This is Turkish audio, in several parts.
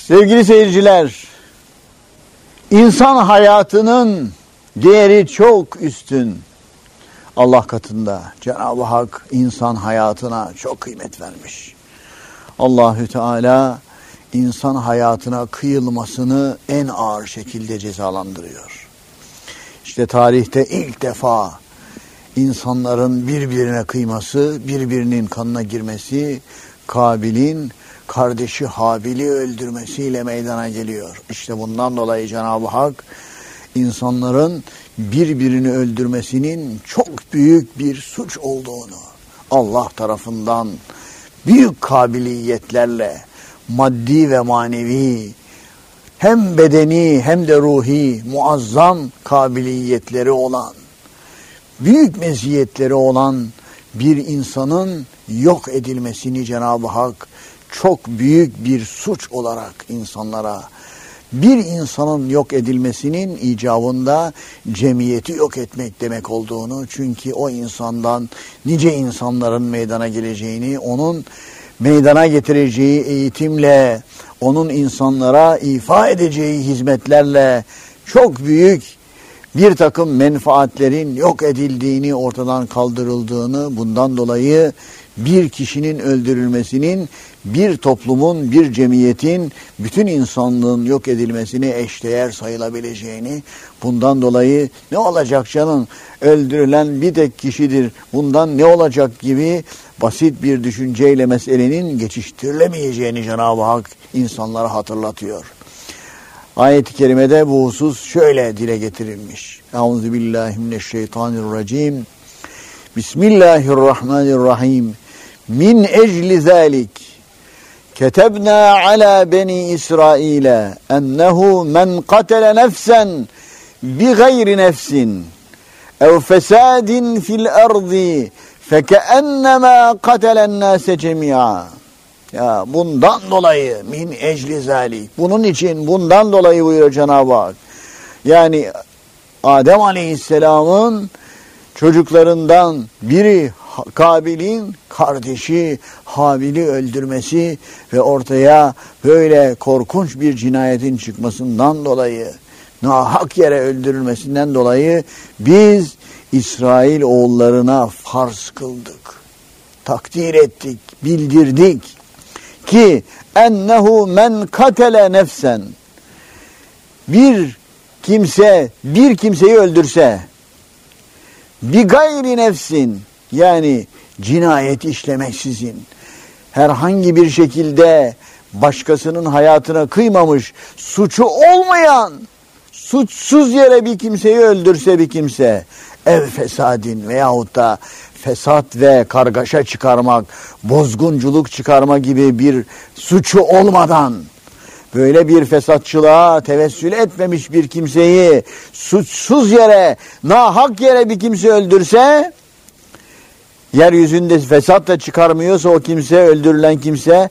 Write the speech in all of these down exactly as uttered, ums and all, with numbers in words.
Sevgili seyirciler, insan hayatının değeri çok üstün. Allah katında Cenab-ı Hak insan hayatına çok kıymet vermiş. Allahü Teala insan hayatına kıyılmasını en ağır şekilde cezalandırıyor. İşte tarihte ilk defa insanların birbirine kıyması, birbirinin kanına girmesi, Kabil'in kardeşi Habil'i öldürmesiyle meydana geliyor. İşte bundan dolayı Cenab-ı Hak insanların birbirini öldürmesinin çok büyük bir suç olduğunu, Allah tarafından büyük kabiliyetlerle maddi ve manevi, hem bedeni hem de ruhi muazzam kabiliyetleri olan, büyük meziyetleri olan bir insanın yok edilmesini Cenab-ı Hak çok büyük bir suç olarak insanlara, bir insanın yok edilmesinin icabında cemiyeti yok etmek demek olduğunu, çünkü o insandan nice insanların meydana geleceğini, onun meydana getireceği eğitimle, onun insanlara ifa edeceği hizmetlerle çok büyük bir takım menfaatlerin yok edildiğini, ortadan kaldırıldığını, bundan dolayı bir kişinin öldürülmesinin bir toplumun, bir cemiyetin, bütün insanlığın yok edilmesine eşdeğer sayılabileceğini, bundan dolayı ne olacak canım, öldürülen bir tek kişidir, bundan ne olacak gibi basit bir düşünceyle meselenin geçiştirilemeyeceğini Cenab-ı Hak insanlara hatırlatıyor. Ayet-i kerimede bu husus şöyle dile getirilmiş. Euzubillahimineşşeytanirracim. Bismillahirrahmanirrahim. Min ecli zalik ketebna ala beni İsrail'e ennehu men katele nefsen bi gayri nefsin ev fesadin fil ardı fekeennemâ katelen nâse cemi'a. Ya bundan dolayı min ecli zalik, bunun için, bundan dolayı buyuruyor Cenab-ı Hak. Yani Adem Aleyhisselam'ın çocuklarından biri Kabil'in kardeşi Habil'i öldürmesi ve ortaya böyle korkunç bir cinayetin çıkmasından dolayı, nahak yere öldürülmesinden dolayı biz İsrail oğullarına farz kıldık, takdir ettik, bildirdik ki ennehu men katele nefsen, bir kimse bir kimseyi öldürse, bi gayri nefsin, yani cinayet işlemeksizin, herhangi bir şekilde başkasının hayatına kıymamış, suçu olmayan, suçsuz yere bir kimseyi öldürse bir kimse, ev fesadin veyahut da fesat ve kargaşa çıkarmak, bozgunculuk çıkarma gibi bir suçu olmadan, böyle bir fesatçılığa tevessül etmemiş bir kimseyi suçsuz yere, nahak yere bir kimse öldürse, yeryüzünde fesat da çıkarmıyorsa o kimse, öldürülen kimse,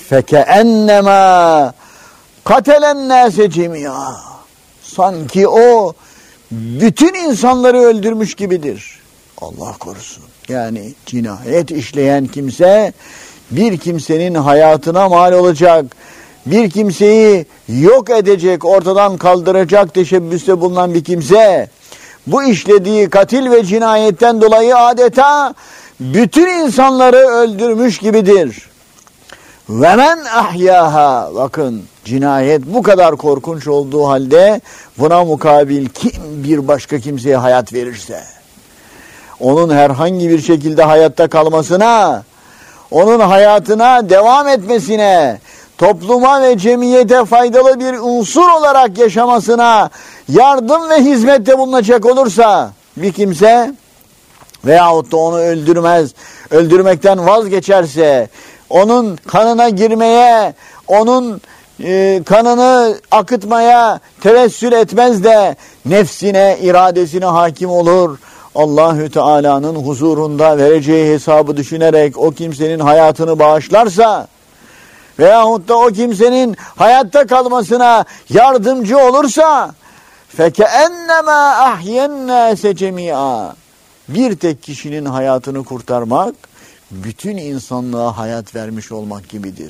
fekeennemâ katelen nâse cemî'a, sanki o bütün insanları öldürmüş gibidir. Allah korusun. Yani cinayet işleyen kimse, bir kimsenin hayatına mal olacak, bir kimseyi yok edecek, ortadan kaldıracak teşebbüste bulunan bir kimse, bu işlediği katil ve cinayetten dolayı adeta bütün insanları öldürmüş gibidir. Ve men ahyâhâ, bakın cinayet bu kadar korkunç olduğu halde buna mukabil kim bir başka kimseye hayat verirse, onun herhangi bir şekilde hayatta kalmasına, onun hayatına devam etmesine, topluma ve cemiyete faydalı bir unsur olarak yaşamasına yardım ve hizmette bulunacak olursa bir kimse, veyahut da onu öldürmez, öldürmekten vazgeçerse, onun kanına girmeye, onun e, kanını akıtmaya tevessül etmez de nefsine, iradesine hakim olur, Allahü Teala'nın huzurunda vereceği hesabı düşünerek o kimsenin hayatını bağışlarsa veyahut da o kimsenin hayatta kalmasına yardımcı olursa فَكَأَنَّمَا أَحْيَا النَّاسَ جَمِيعًا, bir tek kişinin hayatını kurtarmak bütün insanlığa hayat vermiş olmak gibidir.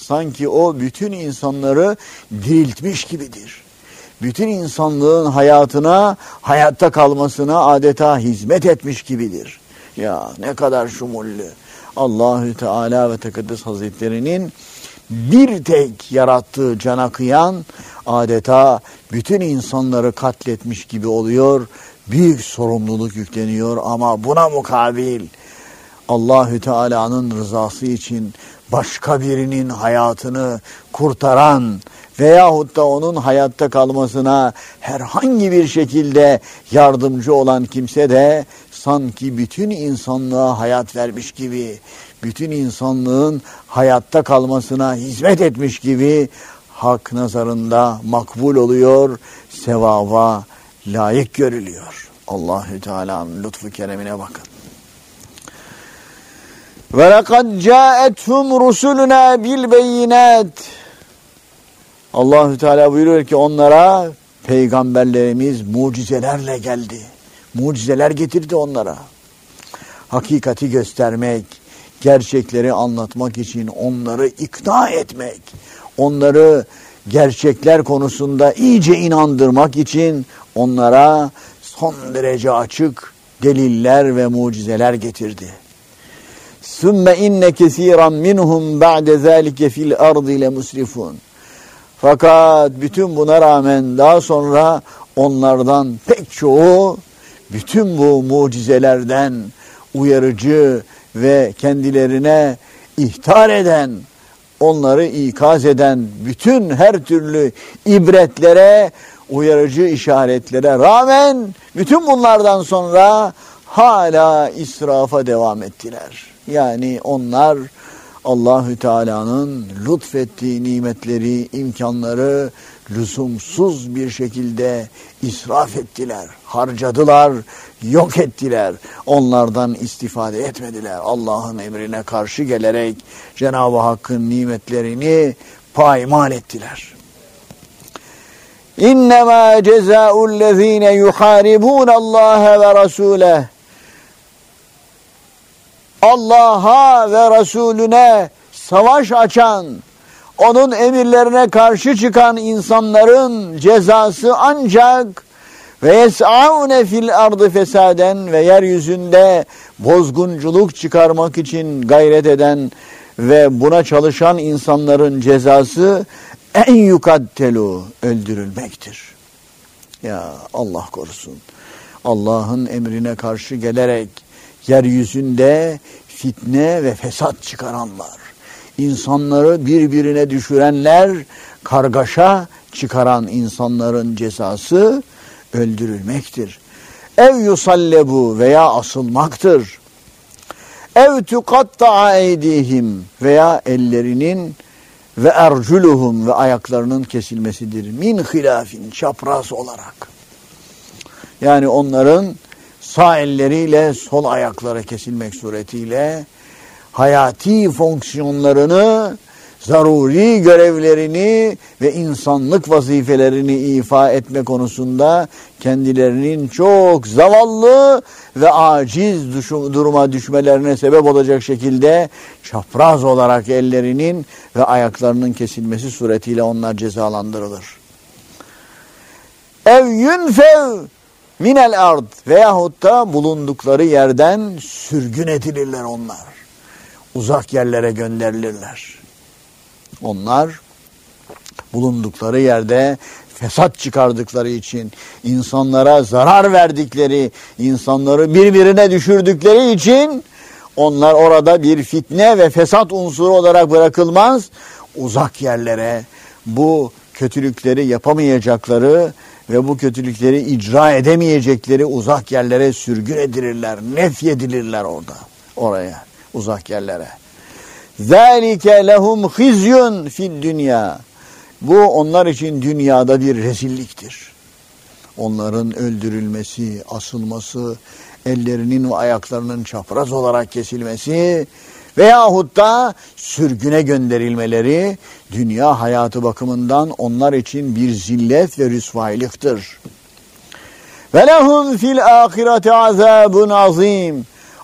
sanki o bütün insanları diriltmiş gibidir. Bütün insanlığın hayatına, hayatta kalmasına adeta hizmet etmiş gibidir. Ya ne kadar şumullü. Allahü Teala ve Tekaddes Hazretleri'nin bir tek yarattığı cana kıyan adeta bütün insanları katletmiş gibi oluyor. Büyük sorumluluk yükleniyor ama buna mukabil Allahü Teala'nın rızası için başka birinin hayatını kurtaran veyahut da onun hayatta kalmasına herhangi bir şekilde yardımcı olan kimse de sanki bütün insanlığa hayat vermiş gibi, bütün insanlığın hayatta kalmasına hizmet etmiş gibi hak nazarında makbul oluyor, sevaba layık görülüyor. Allahü Teala'nın lütfu keremine bakın. Ve lekad câethum rusuluna bil beyinat. Allahü Teala buyuruyor ki onlara peygamberlerimiz mucizelerle geldi. Mucizeler getirdi onlara. Hakikati göstermek, gerçekleri anlatmak için onları ikna etmek, onları gerçekler konusunda iyice inandırmak için onlara son derece açık deliller ve mucizeler getirdi. Sümme inne kesiran minhum ba'de zalike fil ardı le musrifun. Fakat bütün buna rağmen daha sonra onlardan pek çoğu bütün bu mucizelerden uyarıcı ve kendilerine ihtar eden, onları ikaz eden bütün her türlü ibretlere, uyarıcı işaretlere rağmen bütün bunlardan sonra hala israfa devam ettiler. Yani onlar Allahü Teala'nın lütfettiği nimetleri, imkanları lüzumsuz bir şekilde israf ettiler, harcadılar, yok ettiler. Onlardan istifade etmediler. Allah'ın emrine karşı gelerek Cenab-ı Hakk'ın nimetlerini paymal ettiler. İnnemâ cezâullezîne yuhâribûnallâhe ve rasûleh. Allah'a ve Resulüne savaş açan, onun emirlerine karşı çıkan insanların cezası ancak ve yes'aune fil ardı fesaden ve yeryüzünde bozgunculuk çıkarmak için gayret eden ve buna çalışan insanların cezası en yukattelu, öldürülmektir. Ya Allah korusun. Allah'ın emrine karşı gelerek yeryüzünde fitne ve fesat çıkaranlar, insanları birbirine düşürenler, kargaşa çıkaran insanların cezası öldürülmektir. Ev yusallebu veya asılmaktır. Ev tukatta'a eydihim veya ellerinin ve erculuhum ve ayaklarının kesilmesidir. Min hilafin, çapraz olarak. Yani onların sağ elleriyle sol ayakları kesilmek suretiyle hayati fonksiyonlarını, zaruri görevlerini ve insanlık vazifelerini ifa etme konusunda kendilerinin çok zavallı ve aciz duruma düşmelerine sebep olacak şekilde çapraz olarak ellerinin ve ayaklarının kesilmesi suretiyle onlar cezalandırılır. Ev yunfev minel ard veyahut da bulundukları yerden sürgün edilirler onlar. Uzak yerlere gönderilirler. Onlar bulundukları yerde fesat çıkardıkları için, insanlara zarar verdikleri, insanları birbirine düşürdükleri için onlar orada bir fitne ve fesat unsuru olarak bırakılmaz. Uzak yerlere bu kötülükleri yapamayacakları ve bu kötülükleri icra edemeyecekleri uzak yerlere sürgün edilirler, nefyedilirler orada, oraya, uzak yerlere. ذَٰلِكَ لَهُمْ خِزْيٌ فِي الدُّنْيَا. Bu onlar için dünyada bir rezilliktir. Onların öldürülmesi, asılması, ellerinin ve ayaklarının çapraz olarak kesilmesi veyahut da sürgüne gönderilmeleri dünya hayatı bakımından onlar için bir zillet ve rüsvaylıktır. وَلَهُمْ فِي الْآخِرَةِ عَذَابٌ عَظِيمٌ.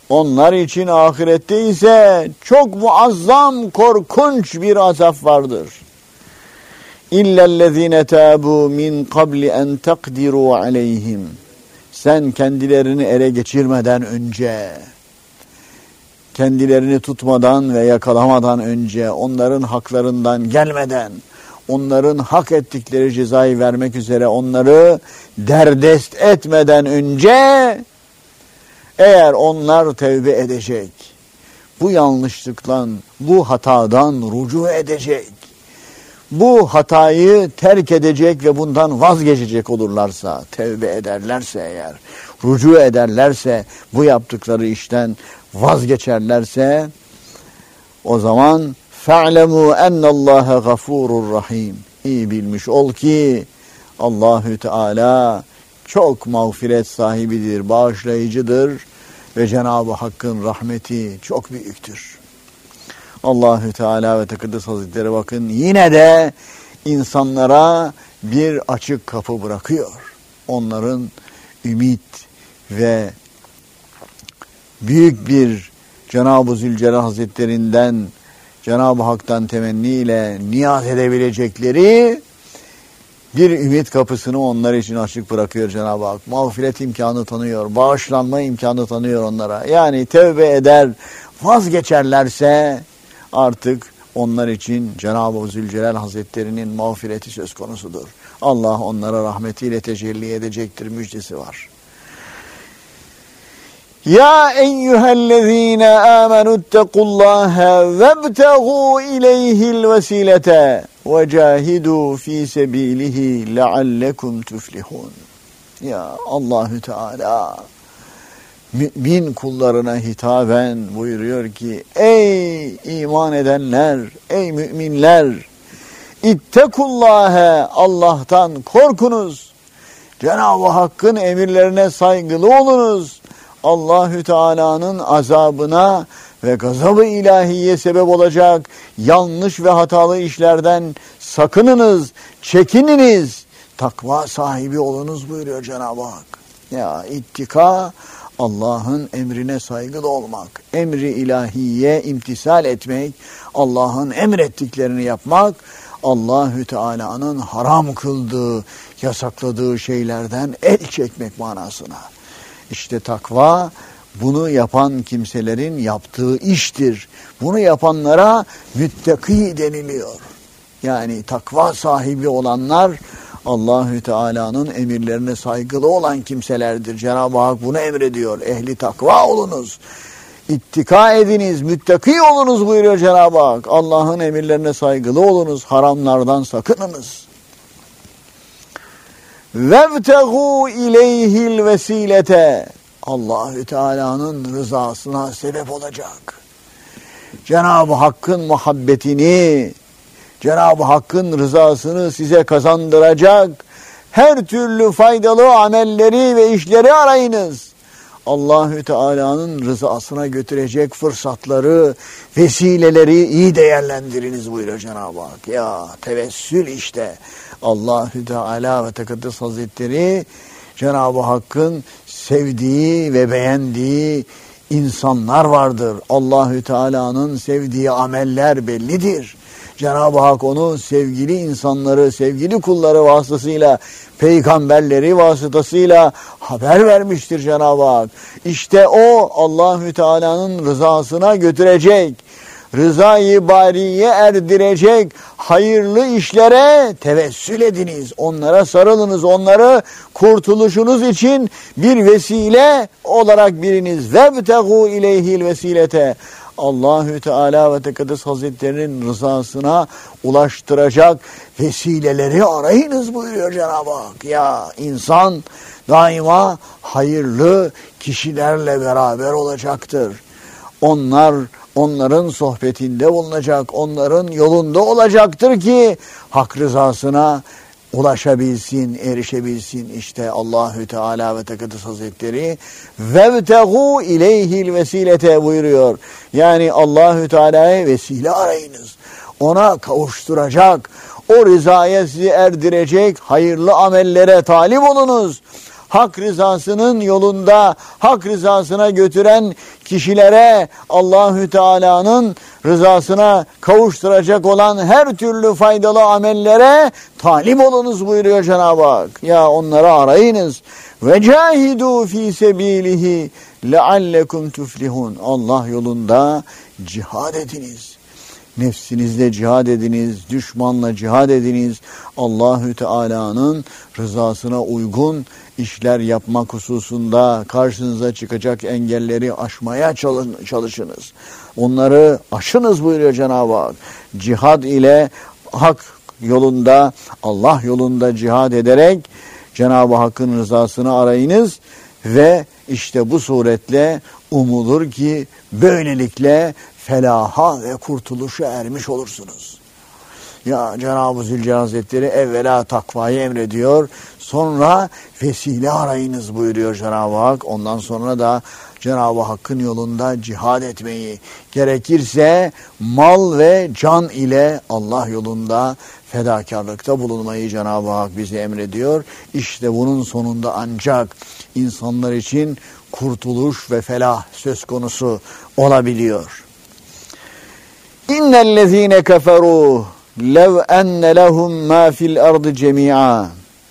Onlar için ahirette ise çok muazzam, korkunç bir azap vardır. İllellezine tabu min qabli en takdiru aleyhim. Sen kendilerini ele geçirmeden önce, kendilerini tutmadan ve yakalamadan önce, onların haklarından gelmeden, onların hak ettikleri cezayı vermek üzere onları derdest etmeden önce, eğer onlar tevbe edecek, bu yanlışlıktan, bu hatadan rücu edecek, bu hatayı terk edecek ve bundan vazgeçecek olurlarsa, tevbe ederlerse eğer, rücu ederlerse, bu yaptıkları işten vazgeçerlerse, o zaman فَعْلَمُوا اَنَّ اللّٰهَ غَفُورٌ rahim. İyi bilmiş ol ki Allahü Teala çok mağfiret sahibidir, bağışlayıcıdır ve Cenab-ı Hakk'ın rahmeti çok büyüktür. Allahü Teala ve Tekaddes Hazretleri bakın yine de insanlara bir açık kapı bırakıyor. Onların ümit ve büyük bir Cenab-ı Zülcelal Hazretlerinden, Cenab-ı Hak'tan temenniyle niyaz edebilecekleri bir ümit kapısını onlar için açık bırakıyor Cenab-ı Hak. Mağfiret imkanı tanıyor, bağışlanma imkanı tanıyor onlara. Yani tevbe eder, vazgeçerlerse artık onlar için Cenab-ı Zülcelal Hazretleri'nin mağfireti söz konusudur. Allah onlara rahmetiyle tecelli edecektir, müjdesi var. Ya eyyühellezine amenu ittakullaha vebteğu ileyhil vesilete ve cahidu fi sebilihi leallekum tuflihun. Ya Allahü Teala mümin kullarına hitaben buyuruyor ki ey iman edenler, ey müminler, ittekullâhe, Allah'tan korkunuz, Cenab-ı Hakk'ın emirlerine saygılı olunuz, Allahü Teala'nın azabına ve gazabı ilahiye sebep olacak yanlış ve hatalı işlerden sakınınız, çekininiz, takva sahibi olunuz buyuruyor Cenab-ı Hak. Ya ittika, Allah'ın emrine saygılı olmak, emri ilahiye imtisal etmek, Allah'ın emrettiklerini yapmak, Allahü Teala'nın haram kıldığı, yasakladığı şeylerden el çekmek manasına. İşte takva, bunu yapan kimselerin yaptığı iştir. Bunu yapanlara müttaki deniliyor. Yani takva sahibi olanlar, Allahü Teala'nın emirlerine saygılı olan kimselerdir. Cenab-ı Hak bunu emrediyor. Ehli takva olunuz. İttika ediniz, müttaki olunuz buyuruyor Cenab-ı Hak. Allah'ın emirlerine saygılı olunuz, haramlardan sakınınız. وَابْتَغُوا اِلَيْهِ الْوَسِيلَةَ, Allahü Teala'nın rızasına sebep olacak. Cenab-ı Hakk'ın muhabbetini, Cenab-ı Hakk'ın rızasını size kazandıracak her türlü faydalı amelleri ve işleri arayınız. Allahü Teala'nın rızasına götürecek fırsatları, vesileleri iyi değerlendiriniz buyuruyor Cenab-ı Hak. Ya tevessül işte. Allahü Teala ve Tekaddes Hazretleri Cenab-ı Hakk'ın sevdiği ve beğendiği insanlar vardır. Allahü Teala'nın sevdiği ameller bellidir. Cenab-ı Hak onu sevgili insanları, sevgili kulları vasıtasıyla, peygamberleri vasıtasıyla haber vermiştir Cenab-ı Hak. İşte o Allahü Teala'nın rızasına götürecek, rızayı bariye erdirecek hayırlı işlere tevessül ediniz. Onlara sarılınız. Onları kurtuluşunuz için bir vesile olarak biliniz. وَبْتَغُوا اِلَيْهِ الْوَسِيلَةَ, Allahü Teala ve Tekaddes Hazretleri'nin rızasına ulaştıracak vesileleri arayınız buyuruyor Cenab-ı Hak. Ya insan daima hayırlı kişilerle beraber olacaktır. Onlar onların sohbetinde bulunacak, onların yolunda olacaktır ki hak rızasına ulaşabilsin, erişebilsin. İşte Allahü Teala ve Tekaddes Hazretleri vebteğu ileyhil vesilete buyuruyor. Yani Allahü Teala'ya vesile arayınız. Ona kavuşturacak, o rızaya sizi erdirecek hayırlı amellere talip olunuz. hak rızasının yolunda hak rızasına götüren kişilere Allahü Teala'nın rızasına kavuşturacak olan her türlü faydalı amellere talip olunuz buyuruyor Cenab-ı Hak. Ya onları arayınız. Ve cahidu fi sebilihi leallekum tuflihun. Allah yolunda cihad ediniz. Nefsinizle cihad ediniz, düşmanla cihad ediniz. Allahü Teala'nın rızasına uygun işler yapmak hususunda karşınıza çıkacak engelleri aşmaya çalışınız. Onları aşınız buyuruyor Cenab-ı Hak. Cihad ile hak yolunda, Allah yolunda cihad ederek Cenab-ı Hakk'ın rızasını arayınız ve işte bu suretle umulur ki böylelikle felaha ve kurtuluşa ermiş olursunuz. Ya Cenab-ı Zülcelal Hazretleri evvela takvayı emrediyor, sonra vesile arayınız buyuruyor Cenab-ı Hak. Ondan sonra da Cenab-ı Hakk'ın yolunda cihad etmeyi, gerekirse mal ve can ile Allah yolunda fedakarlıkta bulunmayı Cenab-ı Hak bize emrediyor. İşte bunun sonunda ancak insanlar için kurtuluş ve felah söz konusu olabiliyor. İnnellezîne keferû lev enne lehum mâ fil ardı cemî'a.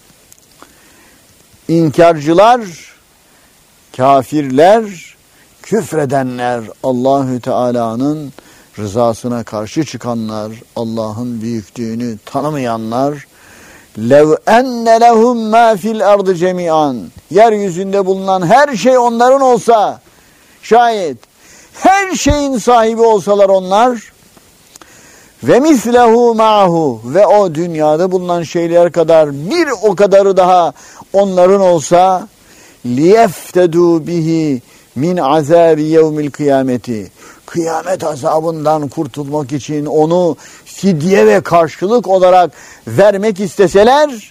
İnkarcılar, kafirler, küfredenler, Allahü Teala'nın rızasına karşı çıkanlar, Allah'ın büyüklüğünü tanımayanlar, lev enne lehum mâ fil ardı cemî'an. Yeryüzünde bulunan her şey onların olsa, şayet her şeyin sahibi olsalar onlar, ve mislehu ma'hu, ve o dünyada bulunan şeyler kadar bir o kadarı daha onların olsa, liyeftedû bihi min azâbi yevmil kıyameti. Kıyamet azabından kurtulmak için onu fidye ve karşılık olarak vermek isteseler,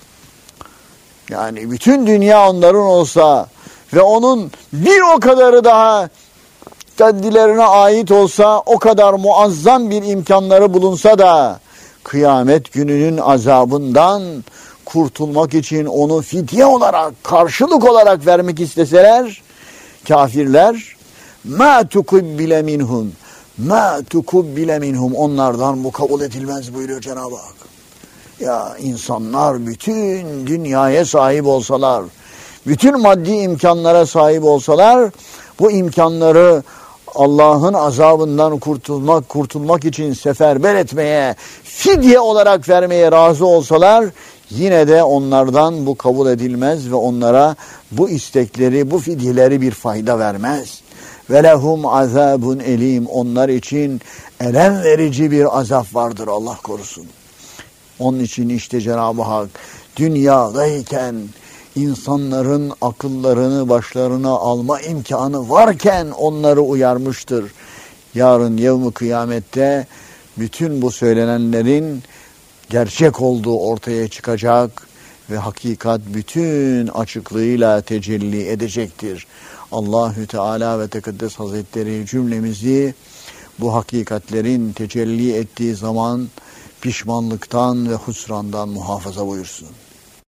yani bütün dünya onların olsa ve onun bir o kadarı daha kendilerine ait olsa, o kadar muazzam bir imkanları bulunsa da kıyamet gününün azabından kurtulmak için onu fidye olarak, karşılık olarak vermek isteseler, kafirler ma tukubbile minhum ma tukubbile minhum, onlardan bu kabul edilmez buyuruyor Cenab-ı Hak. Ya insanlar bütün dünyaya sahip olsalar, bütün maddi imkanlara sahip olsalar, bu imkanları Allah'ın azabından kurtulmak kurtulmak için seferber etmeye, fidye olarak vermeye razı olsalar, yine de onlardan bu kabul edilmez ve onlara bu istekleri, bu fidyeleri bir fayda vermez. Ve lehum azabun elim, onlar için elem verici bir azap vardır, Allah korusun. Onun için işte Cenab-ı Hak dünyadayken insanların akıllarını başlarına alma imkanı varken onları uyarmıştır. Yarın yevm-i kıyamette bütün bu söylenenlerin gerçek olduğu ortaya çıkacak ve hakikat bütün açıklığıyla tecelli edecektir. Allahü Teala ve Tekaddes Hazretleri cümlemizi bu hakikatlerin tecelli ettiği zaman pişmanlıktan ve husrandan muhafaza buyursun.